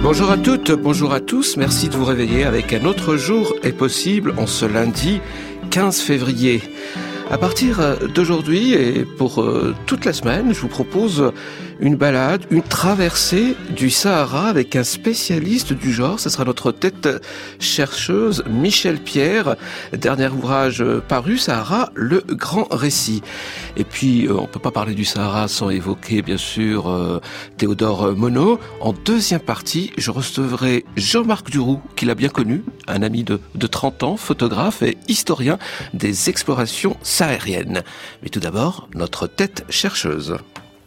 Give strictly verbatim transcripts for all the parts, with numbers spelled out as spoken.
Bonjour à toutes, bonjour à tous, merci de vous réveiller avec Un autre jour est possible en ce lundi quinze février. À partir d'aujourd'hui et pour toute la semaine, je vous propose une balade, une traversée du Sahara avec un spécialiste du genre. Ce sera notre tête chercheuse Michel Pierre, dernier ouvrage paru, Sahara, le grand récit. Et puis, on peut pas parler du Sahara sans évoquer, bien sûr, euh, Théodore Monod. En deuxième partie, je recevrai Jean-Marc Duroux, qui l'a bien connu, un ami de, de trente ans, photographe et historien des explorations sahariennes. Mais tout d'abord, notre tête chercheuse.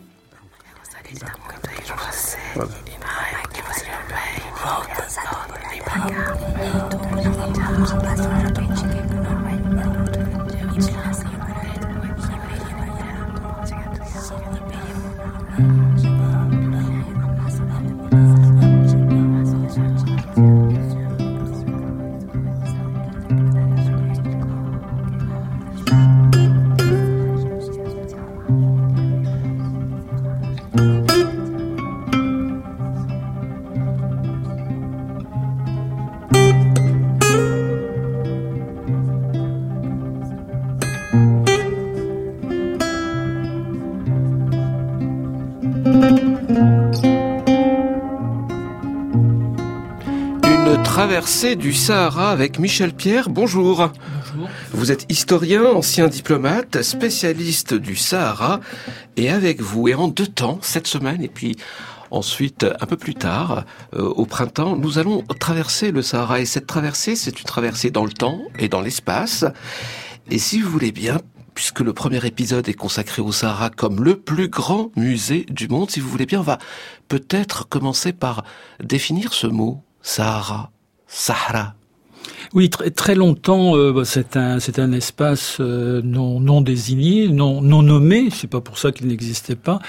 Voilà. Traversée du Sahara avec Michel Pierre. Bonjour. Bonjour. Vous êtes historien, ancien diplomate, spécialiste du Sahara. Et avec vous, et en deux temps, cette semaine, et puis ensuite, un peu plus tard, euh, au printemps, nous allons traverser le Sahara. Et cette traversée, c'est une traversée dans le temps et dans l'espace. Et si vous voulez bien, puisque le premier épisode est consacré au Sahara comme le plus grand musée du monde, si vous voulez bien, on va peut-être commencer par définir ce mot, Sahara. Sahara. Oui, très, très longtemps, euh, c'est un c'est un espace euh, non non désigné, non non nommé. C'est pas pour ça qu'il n'existait pas.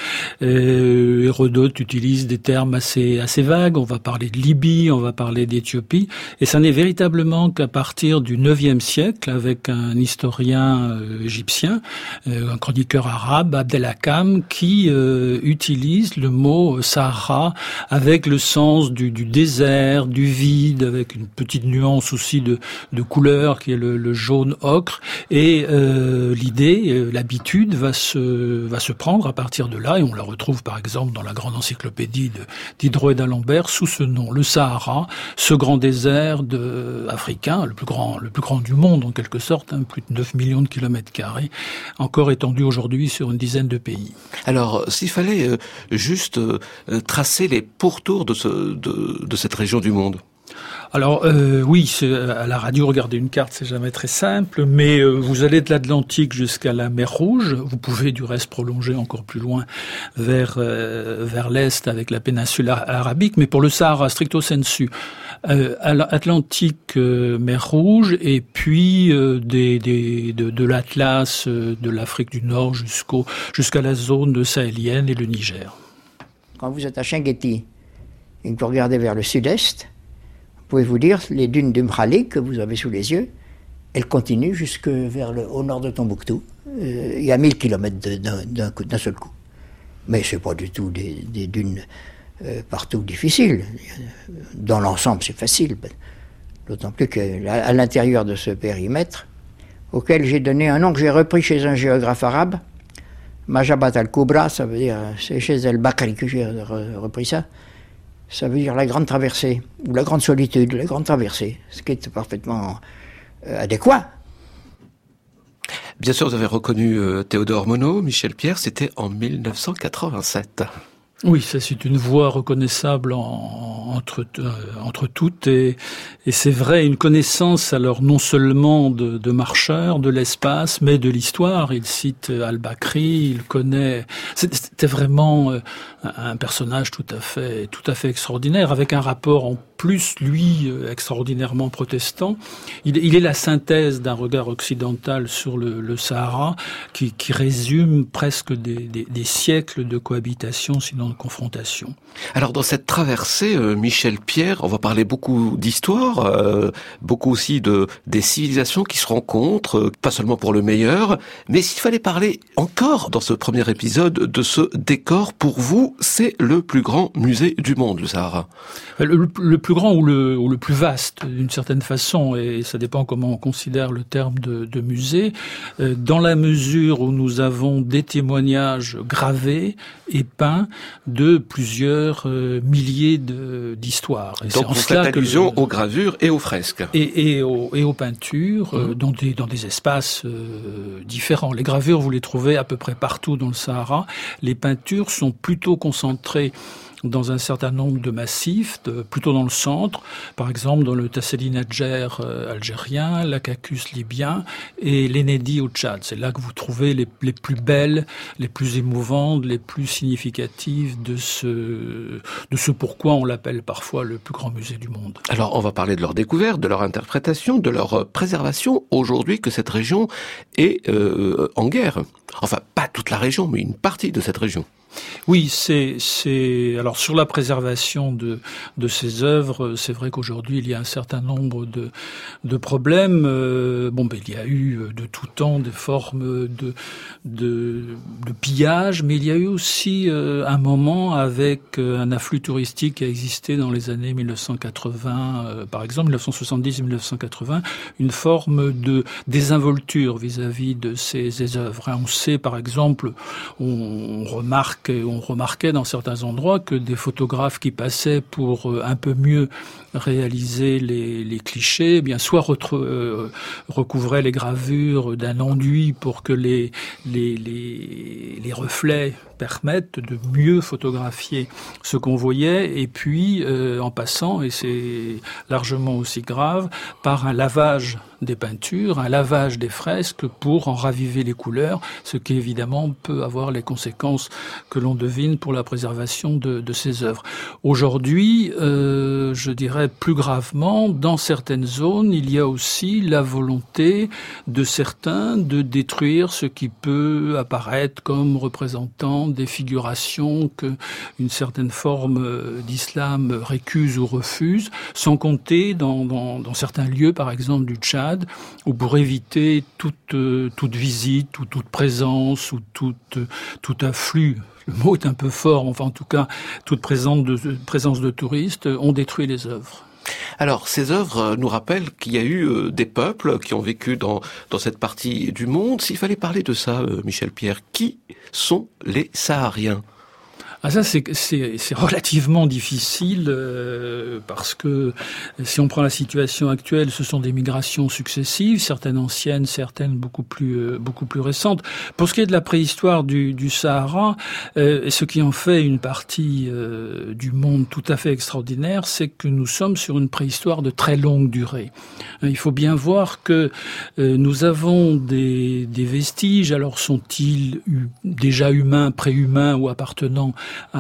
Euh, Hérodote utilise des termes assez assez vagues. On va parler de Libye, on va parler d'Éthiopie, et ça n'est véritablement qu'à partir du neuvième siècle, avec un historien euh, égyptien, euh, un chroniqueur arabe, Abdelhakam, qui euh, utilise le mot Sahara avec le sens du du désert, du vide, avec une petite nuance aussi de De, de couleur qui est le, le jaune ocre, et euh, l'idée, euh, l'habitude va se va se prendre à partir de là, et on la retrouve par exemple dans la grande encyclopédie de Diderot et d'Alembert sous ce nom, le Sahara, ce grand désert de, africain, le plus grand le plus grand du monde en quelque sorte, hein, plus de neuf millions de kilomètres carrés, encore étendu aujourd'hui sur une dizaine de pays. Alors, s'il fallait euh, juste euh, tracer les pourtours de ce de, de cette région du monde. Alors euh, oui, c'est, à la radio, regarder une carte, c'est jamais très simple, mais euh, vous allez de l'Atlantique jusqu'à la mer Rouge. Vous pouvez du reste prolonger encore plus loin vers euh, vers l'est avec la péninsule arabique, mais pour le Sahara stricto sensu, euh, Atlantique, euh, mer Rouge, et puis euh, des, des de, de l'Atlas, euh, de l'Afrique du Nord jusqu'au jusqu'à la zone sahélienne et le Niger. Quand vous êtes à Chinguetti et que vous regardez vers le sud-est, pouvez vous dire, les dunes d'Umralik que vous avez sous les yeux, elles continuent jusque vers le, au nord de Tombouctou. Euh, il y a mille kilomètres de, d'un, d'un, d'un seul coup. Mais c'est pas du tout des, des dunes euh, partout difficiles. Dans l'ensemble, c'est facile. D'autant plus qu'à l'intérieur de ce périmètre, auquel j'ai donné un nom que j'ai repris chez un géographe arabe, Majabat al-Kubra, ça veut dire, c'est chez El-Bakri que j'ai repris ça. Ça veut dire la grande traversée, ou la grande solitude, la grande traversée, ce qui est parfaitement euh, adéquat. Bien sûr, vous avez reconnu euh, Théodore Monod, Michel Pierre, c'était en mille neuf cent quatre-vingt-sept. Oui, ça c'est une voix reconnaissable en, entre euh, entre toutes, et, et c'est vrai, une connaissance alors non seulement de, de marcheurs, de l'espace, mais de l'histoire. Il cite Al-Bakri, il connaît. C'était vraiment euh, un personnage tout à fait tout à fait extraordinaire, avec un rapport en plus, lui, extraordinairement protestant. Il, il est la synthèse d'un regard occidental sur le, le Sahara qui, qui résume presque des, des, des siècles de cohabitation, sinon de confrontation. Alors dans cette traversée, euh, Michel Pierre, on va parler beaucoup d'histoire, euh, beaucoup aussi de des civilisations qui se rencontrent, euh, pas seulement pour le meilleur, mais s'il fallait parler encore dans ce premier épisode de ce décor, pour vous, c'est le plus grand musée du monde, le Sahara. Le, le plus grand ou le, ou le plus vaste, d'une certaine façon, et ça dépend comment on considère le terme de, de musée, euh, dans la mesure où nous avons des témoignages gravés et peints de plusieurs euh, milliers de, d'histoires. Et donc vous faites allusion aux gravures et aux fresques. Et, et, aux, et aux peintures, mmh. euh, dans, des, dans des espaces euh, différents. Les gravures, vous les trouvez à peu près partout dans le Sahara. Les peintures sont plutôt concentrées dans un certain nombre de massifs, de, plutôt dans le centre, par exemple dans le Tassili Nadjer euh, algérien, l'Akakus libyen et l'Enedi au Tchad. C'est là que vous trouvez les, les plus belles, les plus émouvantes, les plus significatives de ce, de ce pourquoi on l'appelle parfois le plus grand musée du monde. Alors on va parler de leur découverte, de leur interprétation, de leur préservation, aujourd'hui que cette région est euh, en guerre. Enfin, pas toute la région, mais une partie de cette région. Oui, c'est c'est alors sur la préservation de de ces œuvres, c'est vrai qu'aujourd'hui il y a un certain nombre de de problèmes. Euh, bon, ben il y a eu de tout temps des formes de de de pillage, mais il y a eu aussi euh, un moment avec euh, un afflux touristique qui a existé dans les années mille neuf cent quatre-vingts, euh, par exemple mille neuf cent soixante-dix et mille neuf cent quatre-vingts, une forme de désinvolture vis-à-vis de ces, ces œuvres. On sait par exemple, on, on remarque on remarquait dans certains endroits que des photographes qui passaient pour un peu mieux réaliser les, les clichés, eh bien soit retro- euh, recouvraient les gravures d'un enduit pour que les, les, les, les reflets permettent de mieux photographier ce qu'on voyait, et puis euh, en passant, et c'est largement aussi grave, par un lavage des peintures, un lavage des fresques pour en raviver les couleurs, ce qui évidemment peut avoir les conséquences que l'on devine pour la préservation de, de ces œuvres. Aujourd'hui, euh, je dirais plus gravement, dans certaines zones, il y a aussi la volonté de certains de détruire ce qui peut apparaître comme représentant des figurations que une certaine forme d'islam récuse ou refuse, sans compter dans, dans, dans certains lieux, par exemple du Tchad, où pour éviter toute, toute visite ou toute présence ou toute, tout afflux, le mot est un peu fort, enfin en tout cas toute présence de, présence de touristes, on détruit les œuvres. Alors, ces œuvres nous rappellent qu'il y a eu des peuples qui ont vécu dans, dans cette partie du monde. S'il fallait parler de ça, Michel Pierre, qui sont les Sahariens ? Ah ça c'est c'est c'est relativement difficile euh, parce que si on prend la situation actuelle, ce sont des migrations successives, certaines anciennes, certaines beaucoup plus euh, beaucoup plus récentes. Pour ce qui est de la préhistoire du du Sahara, euh, ce qui en fait une partie euh, du monde tout à fait extraordinaire, c'est que nous sommes sur une préhistoire de très longue durée. Il faut bien voir que euh, nous avons des des vestiges, alors sont-ils hu- déjà humains, préhumains ou appartenant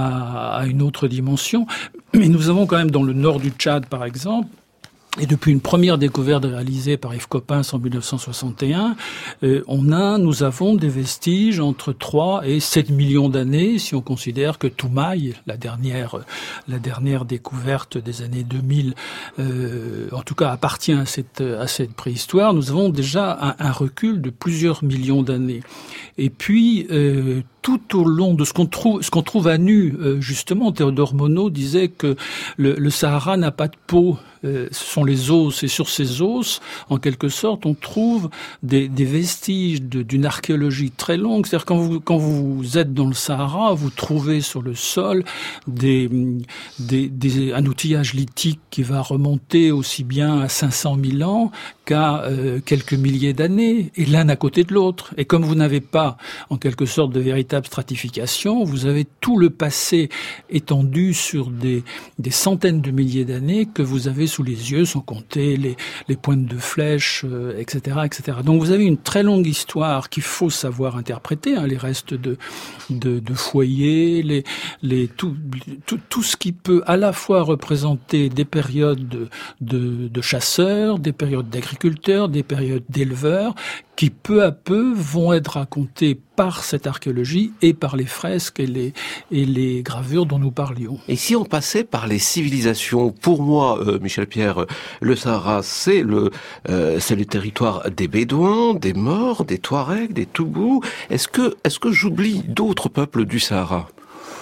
À, à une autre dimension. Mais nous avons quand même dans le nord du Tchad, par exemple, et depuis une première découverte réalisée par Yves Coppens en mille neuf cent soixante et un, euh, on a, nous avons des vestiges entre trois et sept millions d'années, si on considère que Toumaï, la dernière, la dernière découverte des années deux mille, euh, en tout cas appartient à cette, à cette préhistoire. Nous avons déjà un, un recul de plusieurs millions d'années. Et puis, euh, tout au long de ce qu'on trouve, ce qu'on trouve à nu, euh, justement, Théodore Monod disait que le, le Sahara n'a pas de peau. Euh, ce sont les os, et sur ces os, en quelque sorte, on trouve des, des vestiges de, d'une archéologie très longue. C'est-à-dire quand vous quand vous êtes dans le Sahara, vous trouvez sur le sol des, des, des un outillage lithique qui va remonter aussi bien à cinq cent mille ans qu'à euh, quelques milliers d'années, et l'un à côté de l'autre. Et comme vous n'avez pas, en quelque sorte, de véritable stratification, vous avez tout le passé étendu sur des, des centaines de milliers d'années que vous avez sous les yeux, sans compter les, les pointes de flèches, euh, et cetera, et cetera. Donc vous avez une très longue histoire qu'il faut savoir interpréter, hein, les restes de, de, de foyers, les, les, tout, tout, tout ce qui peut à la fois représenter des périodes de, de, de chasseurs, des périodes d'agriculteurs, des périodes d'éleveurs, qui peu à peu vont être racontées par cette archéologie et par les fresques et les, et les gravures dont nous parlions. Et si on passait par les civilisations, pour moi, euh, Michel Pierre, le Sahara, c'est le, euh, c'est le territoire des Bédouins, des Maures, des Touaregs, des Toubous. Est-ce que, est-ce que j'oublie d'autres peuples du Sahara ?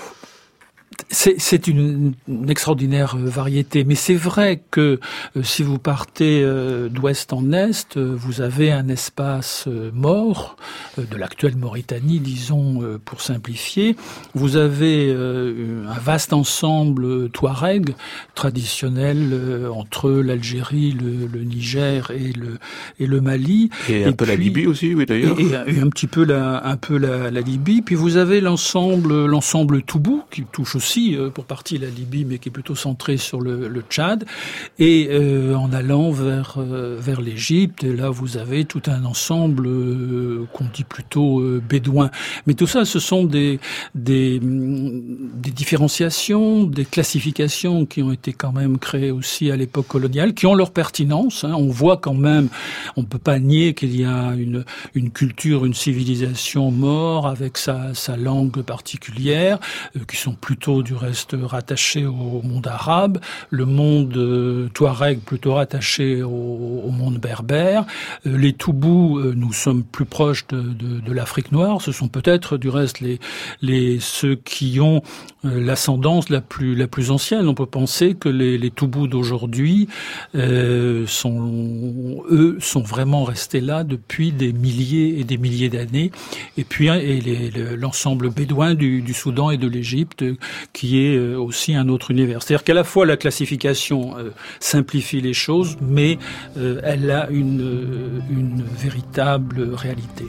C'est, c'est une, une extraordinaire variété, mais c'est vrai que euh, si vous partez euh, d'ouest en est, euh, vous avez un espace euh, mort euh, de l'actuelle Mauritanie, disons euh, pour simplifier. Vous avez euh, un vaste ensemble euh, touareg traditionnel euh, entre l'Algérie, le, le Niger et le et le Mali. Et un et peu puis, la Libye aussi, oui d'ailleurs. Et, et, et un petit peu la un peu la, la Libye. Puis vous avez l'ensemble l'ensemble Toubou qui touche aussi pour partie la Libye, mais qui est plutôt centrée sur le, le Tchad, et euh, en allant vers euh, vers l'Égypte, là vous avez tout un ensemble euh, qu'on dit plutôt euh, bédouin. Mais tout ça, ce sont des des des différenciations, des classifications qui ont été quand même créées aussi à l'époque coloniale, qui ont leur pertinence. Hein. On voit quand même, on peut pas nier qu'il y a une une culture, une civilisation maure avec sa sa langue particulière, euh, qui sont plutôt du reste rattaché au monde arabe, le monde euh, touareg plutôt rattaché au, au monde berbère. Euh, les Toubous, euh, nous sommes plus proches de, de, de l'Afrique noire. Ce sont peut-être du reste les, les ceux qui ont euh, l'ascendance la plus la plus ancienne. On peut penser que les, les Toubous d'aujourd'hui euh, sont eux sont vraiment restés là depuis des milliers et des milliers d'années. Et puis et les, le, l'ensemble bédouin du, du Soudan et de l'Égypte, qui est aussi un autre univers. C'est-à-dire qu'à la fois la classification euh, simplifie les choses, mais euh, elle a une, euh, une véritable réalité.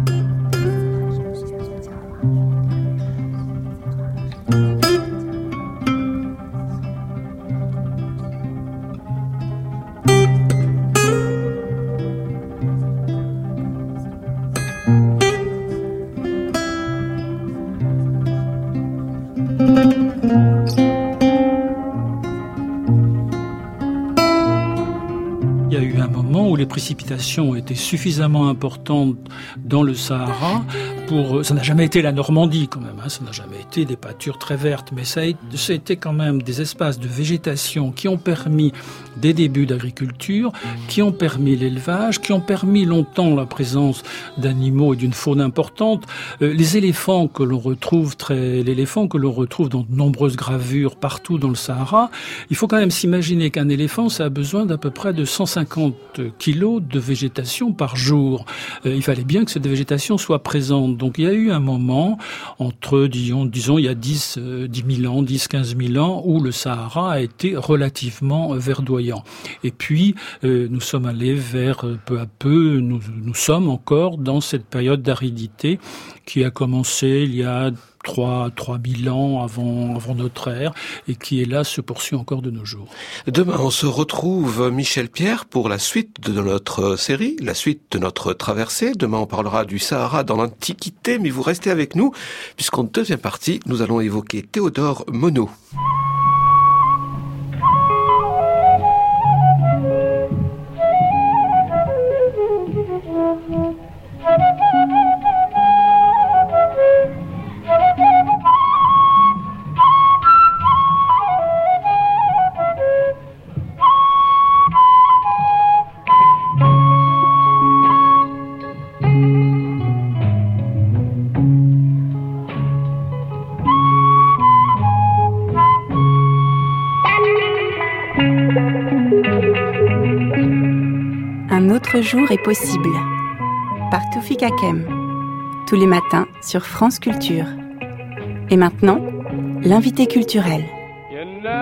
Les précipitations étaient suffisamment importantes dans le Sahara pour... Ça n'a jamais été la Normandie quand même, hein, ça n'a jamais été des pâtures très vertes, mais ça a, ça a été quand même des espaces de végétation qui ont permis des débuts d'agriculture, qui ont permis l'élevage, qui ont permis longtemps la présence d'animaux et d'une faune importante. Euh, les éléphants que l'on retrouve très, l'éléphant que l'on retrouve dans de nombreuses gravures partout dans le Sahara, il faut quand même s'imaginer qu'un éléphant, ça a besoin d'à peu près de cent cinquante kilos de végétation par jour. Euh, il fallait bien que cette végétation soit présente. Donc il y a eu un moment, entre, disons, disons il y a dix, euh, dix mille ans, dix, quinze mille ans, où le Sahara a été relativement verdoyant. Et puis, euh, nous sommes allés vers, euh, peu à peu, nous, nous sommes encore dans cette période d'aridité qui a commencé il y a trois, trois mille ans avant, avant notre ère, et qui, hélas, se poursuit encore de nos jours. Demain, on se retrouve, Michel Pierre, pour la suite de notre série, la suite de notre traversée. Demain, on parlera du Sahara dans l'Antiquité, mais vous restez avec nous, puisqu'en deuxième partie, nous allons évoquer Théodore Monod. Un autre jour est possible. Par Toufik Hakem. Tous les matins sur France Culture. Et maintenant, l'invité culturel.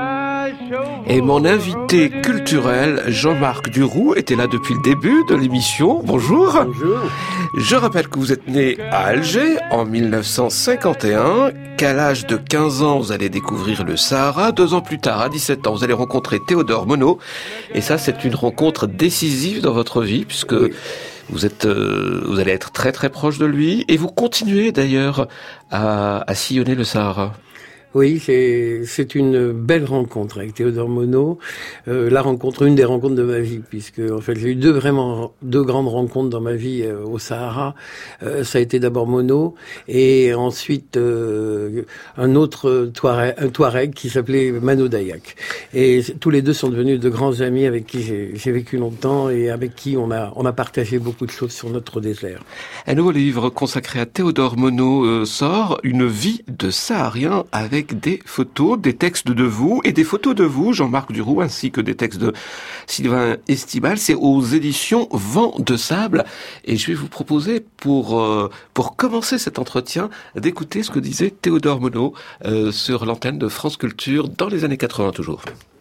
Et mon invité culturel, Jean-Marc Duroux, était là depuis le début de l'émission. Bonjour. Bonjour. Je rappelle que vous êtes né à Alger en mille neuf cent cinquante et un, qu'à l'âge de quinze ans, vous allez découvrir le Sahara. Deux ans plus tard, à dix-sept ans, vous allez rencontrer Théodore Monod. Et ça, c'est une rencontre décisive dans votre vie, puisque oui. vous êtes, euh, vous allez être très très proche de lui. Et vous continuez d'ailleurs à, à sillonner le Sahara. Oui, c'est, c'est une belle rencontre avec Théodore Monod. Euh, la rencontre, une des rencontres de ma vie, puisque en fait j'ai eu deux vraiment deux grandes rencontres dans ma vie euh, au Sahara. Euh, ça a été d'abord Monod et ensuite euh, un autre Touareg, un Touareg qui s'appelait Mano Dayak. Et tous les deux sont devenus de grands amis avec qui j'ai, j'ai vécu longtemps et avec qui on a on a partagé beaucoup de choses sur notre désert. Un nouveau livre consacré à Théodore Monod euh, sort, Une vie de Saharien, avec des photos, des textes de vous et des photos de vous, Jean-Marc Duroux, ainsi que des textes de Sylvain Estibal. C'est aux éditions Vent de Sable. Et je vais vous proposer, pour euh, pour commencer cet entretien, d'écouter ce que disait Théodore Monod euh, sur l'antenne de France Culture dans les années quatre-vingts toujours.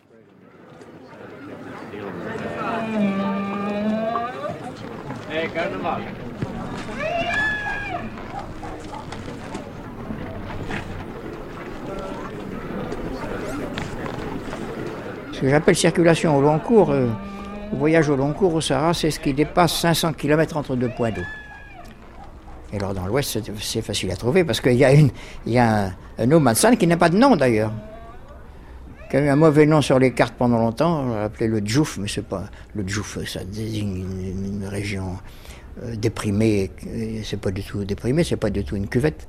Ce que j'appelle circulation au long cours, euh, le voyage au long cours au Sahara, c'est ce qui dépasse cinq cents kilomètres entre deux points d'eau. Et alors dans l'ouest, c'est, c'est facile à trouver parce qu'il y a, une, il y a un, un no man's land qui n'a pas de nom d'ailleurs, qui a eu un mauvais nom sur les cartes pendant longtemps, on l'a appelé le Djouf, mais c'est pas le Djouf, ça désigne une, une région euh, déprimée, et c'est pas du tout déprimé, c'est pas du tout une cuvette.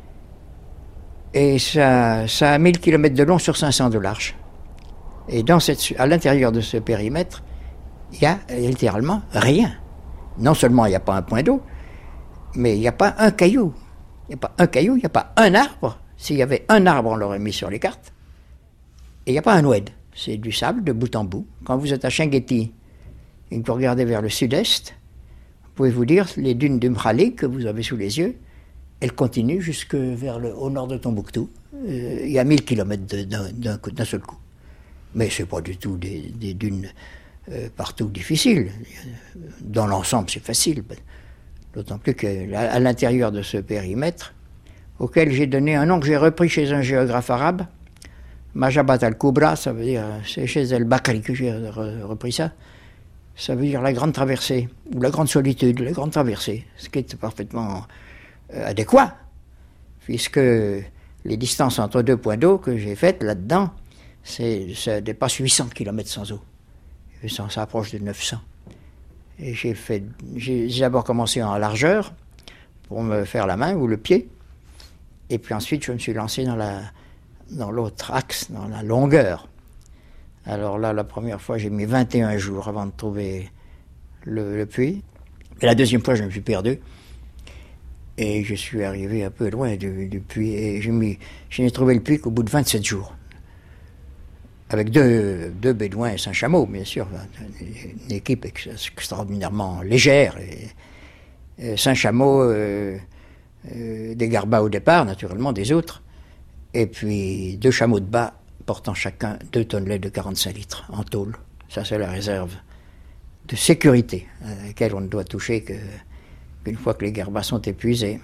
Et ça, ça a mille kilomètres de long sur cinq cents de large. Et dans cette, à l'intérieur de ce périmètre, il y a littéralement rien. Non seulement il n'y a pas un point d'eau, mais il n'y a pas un caillou. Il n'y a pas un caillou, il n'y a pas un arbre. S'il y avait un arbre, on l'aurait mis sur les cartes. Et il n'y a pas un oued. C'est du sable de bout en bout. Quand vous êtes à Chinguetti et que vous regardez vers le sud-est, vous pouvez vous dire, les dunes du Mralik que vous avez sous les yeux, elles continuent jusque vers le, au nord de Tombouctou. Euh, il y a mille kilomètres de, d'un, d'un, d'un seul coup. Mais ce n'est pas du tout des, des dunes euh, partout difficiles. Dans l'ensemble, c'est facile. D'autant plus qu'à l'intérieur de ce périmètre, auquel j'ai donné un nom que j'ai repris chez un géographe arabe, Majabat al-Kubra, ça veut dire, c'est chez El-Bakri que j'ai repris ça, ça veut dire la grande traversée, ou la grande solitude, la grande traversée, ce qui est parfaitement euh, adéquat, puisque les distances entre deux points d'eau que j'ai faites là-dedans, C'est, ça dépasse huit cents kilomètres sans eau. Ça s'approche de neuf cents. Et j'ai, fait, j'ai d'abord commencé en largeur pour me faire la main ou le pied. Et puis ensuite, je me suis lancé dans, la, dans l'autre axe, dans la longueur. Alors là, la première fois, j'ai mis vingt et un jours avant de trouver le, le puits. Et la deuxième fois, je me suis perdu. Et je suis arrivé un peu loin du, du puits. Et j'ai mis, je n'ai trouvé le puits qu'au bout de vingt-sept jours. Avec deux, deux bédouins et cinq chameaux, bien sûr. Une équipe extraordinairement légère. Et, et cinq chameaux, euh, euh, des garbas au départ, naturellement, des autres. Et puis deux chameaux de bas portant chacun deux tonnelets de quarante-cinq litres en tôle. Ça, c'est la réserve de sécurité à laquelle on ne doit toucher que, qu'une fois que les garbas sont épuisés.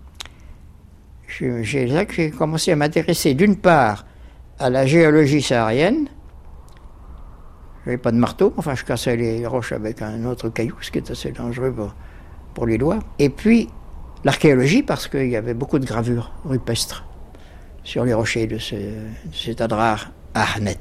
Je, j'ai, là que j'ai commencé à m'intéresser, d'une part, à la géologie saharienne. Je n'avais pas de marteau, enfin je cassais les roches avec un autre caillou, ce qui est assez dangereux pour, pour les doigts. Et puis l'archéologie, parce qu'il y avait beaucoup de gravures rupestres sur les rochers de, ce, de cet adrar Ahnet.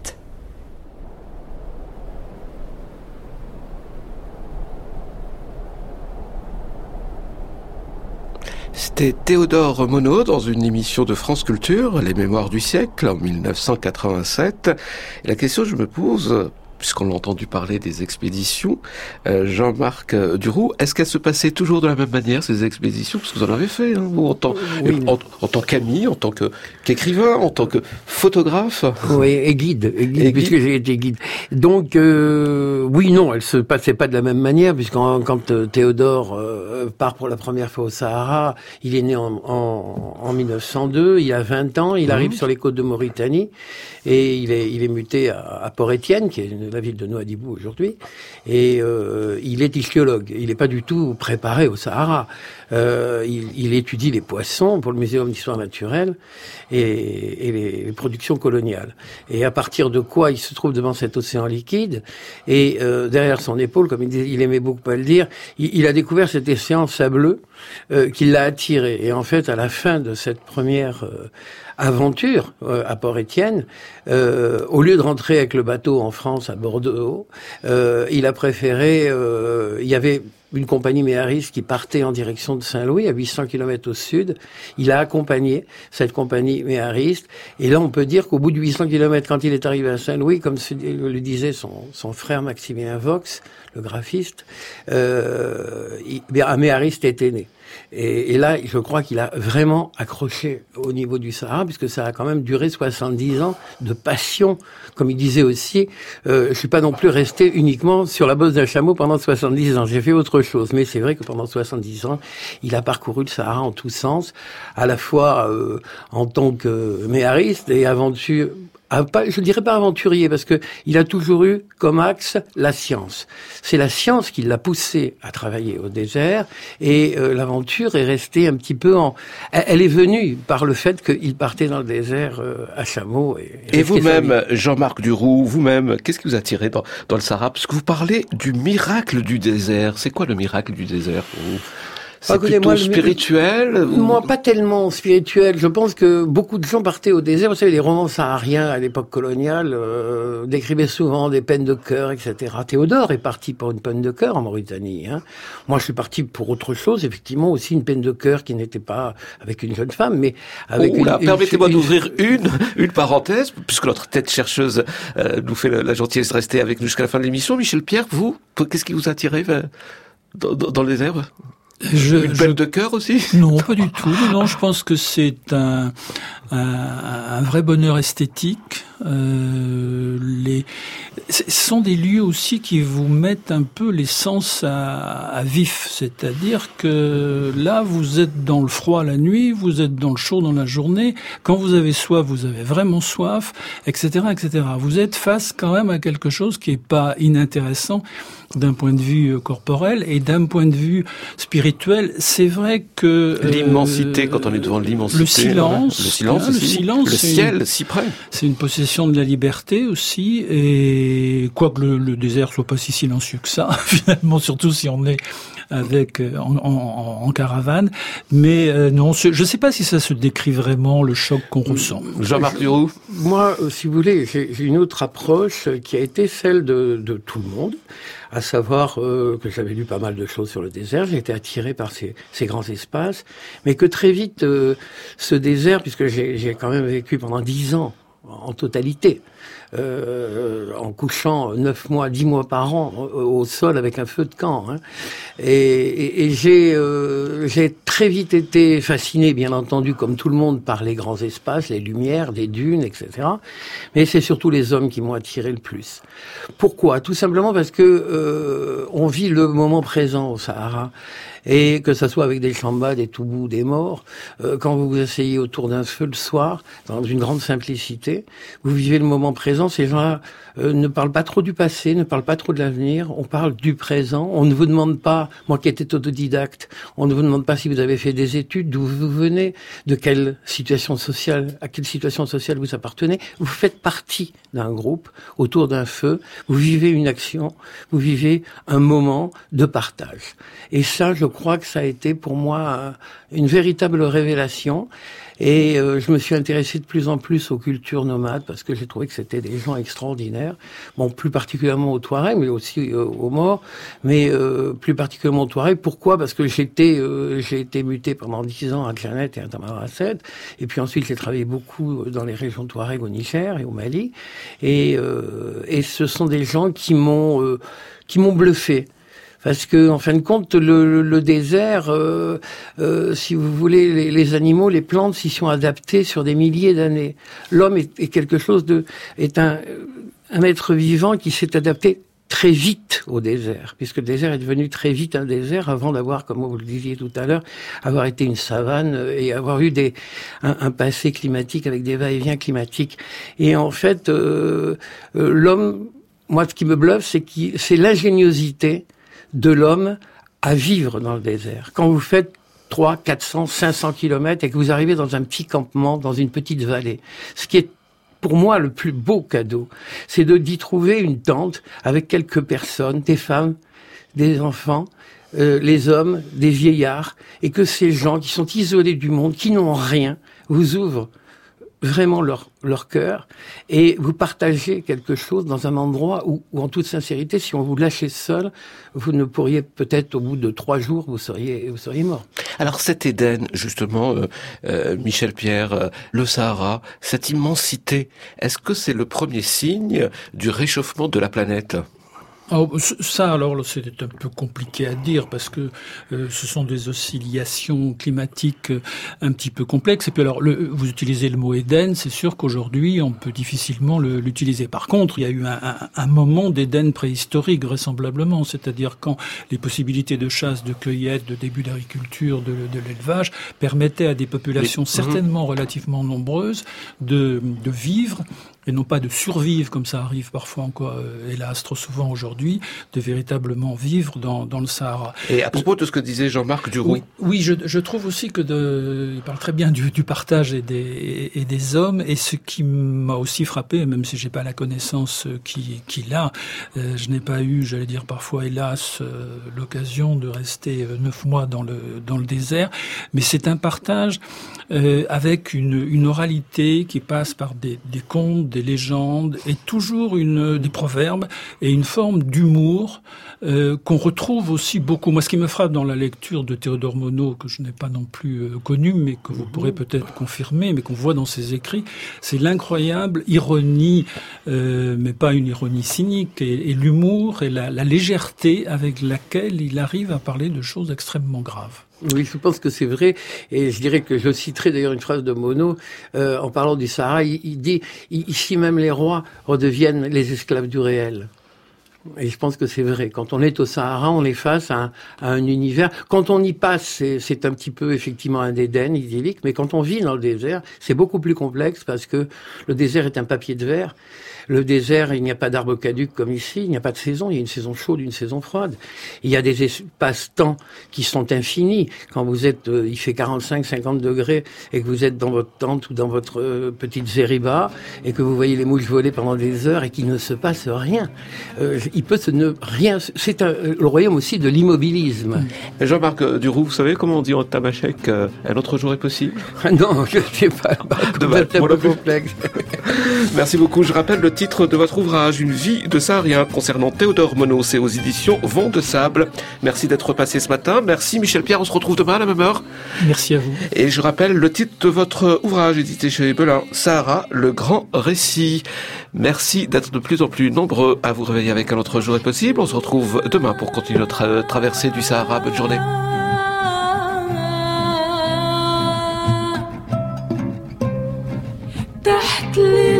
C'était Théodore Monod dans une émission de France Culture, Les Mémoires du siècle, en mille neuf cent quatre-vingt-sept. Et la question que je me pose, puisqu'on l'a entendu parler des expéditions. Euh, Jean-Marc Duroux, est-ce qu'elles se passaient toujours de la même manière, ces expéditions? Parce que vous en avez fait, hein, vous, en tant, oui. en, en tant qu'ami, en tant que, qu'écrivain, en tant que photographe. Oui, et guide, et guide, et puisque guide. j'ai été guide. Donc, euh, oui, non, elles se passaient pas de la même manière, puisqu'en quand euh, Théodore euh, part pour la première fois au Sahara, il est né en, en, en mille neuf cent deux, il a vingt ans, il mmh. arrive sur les côtes de Mauritanie, et il est, il est muté à, à Port-Étienne, qui est la ville de Nouadhibou aujourd'hui, et euh, il est ichthyologue. Il n'est pas du tout préparé au Sahara. Euh, il, il étudie les poissons pour le Muséum d'histoire naturelle et, et les, les productions coloniales. Et à partir de quoi il se trouve devant cet océan liquide, et euh, derrière son épaule, comme il, disait, il aimait beaucoup pas le dire, il, il a découvert cet océan sableux euh, qui l'a attiré. Et en fait, à la fin de cette première euh, aventure euh, à Port-Étienne, euh, au lieu de rentrer avec le bateau en France à Bordeaux, euh, il a préféré, euh, il y avait une compagnie méhariste qui partait en direction de Saint-Louis, à huit cents kilomètres au sud. Il a accompagné cette compagnie méhariste. Et là, on peut dire qu'au bout de huit cents kilomètres, quand il est arrivé à Saint-Louis, comme le disait son, son frère Maximilien Vox, le graphiste, euh, il, un méhariste était né. Et, et là, je crois qu'il a vraiment accroché au niveau du Sahara, puisque ça a quand même duré soixante-dix ans de passion. Comme il disait aussi, euh, je suis pas non plus resté uniquement sur la bosse d'un chameau pendant soixante-dix ans. J'ai fait autre chose. Mais c'est vrai que pendant soixante-dix ans, il a parcouru le Sahara en tous sens, à la fois euh, en tant que méhariste et aventure. Ah, pas, je dirais pas aventurier, parce que il a toujours eu comme axe la science. C'est la science qui l'a poussé à travailler au désert, et euh, l'aventure est restée un petit peu en... Elle est venue par le fait qu'il partait dans le désert euh, à chameau. Et, et vous-même, Jean-Marc Duroux, vous-même, qu'est-ce qui vous a attiré dans, dans le Sahara? Parce que vous parlez du miracle du désert. C'est quoi le miracle du désert pour vous? C'est ah, plutôt moi, spirituel le... ou... Moi, pas tellement spirituel. Je pense que beaucoup de gens partaient au désert. Vous savez, les romans sahariens à l'époque coloniale euh, décrivaient souvent des peines de cœur, et cetera. Théodore est parti pour une peine de cœur en Mauritanie. Hein. Moi, je suis parti pour autre chose. Effectivement, aussi une peine de cœur qui n'était pas avec une jeune femme, mais avec oh, une... là, une permettez-moi une... d'ouvrir une, une parenthèse, puisque notre tête chercheuse euh, nous fait la, la gentillesse de rester avec nous jusqu'à la fin de l'émission. Michel Pierre, vous, qu'est-ce qui vous a attiré euh, dans, dans, dans le désert? Je, Une peine de cœur aussi? Non, pas du tout. Non, je pense que c'est un, un, un vrai bonheur esthétique. Euh, les, ce sont des lieux aussi qui vous mettent un peu les sens à, à vif. C'est-à-dire que là, vous êtes dans le froid la nuit, vous êtes dans le chaud dans la journée. Quand vous avez soif, vous avez vraiment soif, et cetera, et cetera. Vous êtes face quand même à quelque chose qui est pas inintéressant d'un point de vue corporel et d'un point de vue spirituel. C'est vrai que l'immensité, euh, quand on est devant l'immensité, le silence, le silence, hein, le, silence le ciel, si près. C'est une possession de la liberté aussi, et quoique le, le désert soit pas si silencieux que ça, finalement, surtout si on est avec en, en, en caravane. Mais euh, non, je ne sais pas si ça se décrit vraiment le choc qu'on ressent. Jean-Marc Duroux. Moi, si vous voulez, j'ai, j'ai une autre approche qui a été celle de, de tout le monde, à savoir euh, que j'avais lu pas mal de choses sur le désert, j'ai été attiré par ces, ces grands espaces, mais que très vite, euh, ce désert, puisque j'ai, j'ai quand même vécu pendant dix ans en totalité, euh, en couchant neuf mois, dix mois par an au, au sol avec un feu de camp, hein. Et, et, et j'ai, euh, j'ai très vite été fasciné, bien entendu, comme tout le monde, par les grands espaces, les lumières, les dunes, et cetera. Mais c'est surtout les hommes qui m'ont attiré le plus. Pourquoi? Tout simplement parce que euh, on vit le moment présent au Sahara. Et que ça soit avec des chambas, des toubous, des morts, euh, quand vous vous asseyez autour d'un feu le soir, dans une grande simplicité, vous vivez le moment présent. Ces gens-là euh, ne parlent pas trop du passé, ne parlent pas trop de l'avenir, on parle du présent. On ne vous demande pas, moi qui étais autodidacte, on ne vous demande pas si vous avez fait des études, d'où vous venez, de quelle situation sociale, à quelle situation sociale vous appartenez. Vous faites partie d'un groupe, autour d'un feu, vous vivez une action, vous vivez un moment de partage. Et ça, je Je crois que ça a été pour moi une véritable révélation. Et euh, je me suis intéressé de plus en plus aux cultures nomades parce que j'ai trouvé que c'était des gens extraordinaires. Bon, plus particulièrement aux Touaregs, mais aussi euh, aux Maures, mais euh, plus particulièrement aux Touaregs. Pourquoi ? Parce que j'étais, euh, j'ai été muté pendant dix ans à Djanet et à Tamanrasset, et puis ensuite j'ai travaillé beaucoup dans les régions Touaregs au Niger et au Mali, et, euh, et ce sont des gens qui m'ont, euh, qui m'ont bluffé. Parce que, en fin de compte, le, le désert, euh, euh, si vous voulez, les, les animaux, les plantes s'y sont adaptés sur des milliers d'années. L'homme est, est quelque chose de, est un, un être vivant qui s'est adapté très vite au désert, puisque le désert est devenu très vite un désert avant d'avoir, comme vous le disiez tout à l'heure, avoir été une savane et avoir eu des, un, un passé climatique avec des va-et-vient climatiques. Et en fait, euh, euh, l'homme, moi, ce qui me bluffe, c'est qu'il, c'est l'ingéniosité de l'homme à vivre dans le désert. Quand vous faites trois, quatre cents, cinq cents kilomètres et que vous arrivez dans un petit campement, dans une petite vallée, ce qui est pour moi le plus beau cadeau, c'est de d'y trouver une tente avec quelques personnes, des femmes, des enfants, euh, les hommes, des vieillards, et que ces gens qui sont isolés du monde, qui n'ont rien, vous ouvrent vraiment leur leur cœur et vous partagez quelque chose dans un endroit où, où en toute sincérité, si on vous lâchait seul, vous ne pourriez peut-être au bout de trois jours vous seriez vous seriez mort. Alors cet Éden, justement, euh, euh, Michel Pierre, euh, le Sahara, cette immensité, est-ce que c'est le premier signe du réchauffement de la planète ? Oh, ça, alors, c'est un peu compliqué à dire parce que euh, ce sont des oscillations climatiques euh, un petit peu complexes. Et puis, alors, le, vous utilisez le mot Éden, c'est sûr qu'aujourd'hui, on peut difficilement le, l'utiliser. Par contre, il y a eu un, un, un moment d'Éden préhistorique, vraisemblablement, c'est-à-dire quand les possibilités de chasse, de cueillette, de début d'agriculture, de, de l'élevage permettaient à des populations Mais, certainement mmh. relativement nombreuses de, de vivre et non pas de survivre, comme ça arrive parfois encore, euh, hélas, trop souvent aujourd'hui, de véritablement vivre dans, dans le Sahara. Et à propos de ce que disait Jean-Marc Duroux. Oui, oui je, je trouve aussi que de, il parle très bien du, du partage et des, et des hommes, et ce qui m'a aussi frappé, même si j'ai pas la connaissance qu'il, qu'il a, euh, je n'ai pas eu, j'allais dire parfois, hélas, euh, l'occasion de rester euh, neuf mois dans le, dans le désert, mais c'est un partage euh, avec une, une oralité qui passe par des, des contes, des légendes, et toujours une, des proverbes et une forme d'humour euh, qu'on retrouve aussi beaucoup. Moi, ce qui me frappe dans la lecture de Théodore Monod, que je n'ai pas non plus euh, connu, mais que vous pourrez peut-être confirmer, mais qu'on voit dans ses écrits, c'est l'incroyable ironie, euh, mais pas une ironie cynique, et, et l'humour et la, la légèreté avec laquelle il arrive à parler de choses extrêmement graves. Oui, je pense que c'est vrai, et je dirais que je citerai d'ailleurs une phrase de Monod, euh, en parlant du Sahara, il, il dit « Ici même les rois redeviennent les esclaves du réel ». Et je pense que c'est vrai. Quand on est au Sahara, on est face à un, à un univers. Quand on y passe, c'est, c'est un petit peu effectivement un Éden idyllique, mais quand on vit dans le désert, c'est beaucoup plus complexe parce que le désert est un papier de verre. Le désert, il n'y a pas d'arbres caducs comme ici, il n'y a pas de saison, il y a une saison chaude, une saison froide. Il y a des espaces-temps qui sont infinis. Quand vous êtes, euh, il fait quarante-cinq, cinquante degrés et que vous êtes dans votre tente ou dans votre euh, petite zériba et que vous voyez les mouches voler pendant des heures et qu'il ne se passe rien. Euh, il peut se ne rien. C'est un, le royaume aussi de l'immobilisme. Jean-Marc Duroux, vous savez comment on dit en tamashek euh, un autre jour est possible ? Non, je ne sais pas. C'est un peu complexe. Merci beaucoup. Je rappelle le titre de votre ouvrage, Une vie de saharien, concernant Théodore Monod, c'est aux éditions Vent de Sable. Merci d'être passé ce matin. Merci Michel Pierre, on se retrouve demain à la même heure. Merci à vous. Et je rappelle le titre de votre ouvrage, édité chez Belin, Sahara, le grand récit. Merci d'être de plus en plus nombreux à vous réveiller avec Un autre jour est possible. On se retrouve demain pour continuer notre traversée du Sahara. Bonne journée. تحت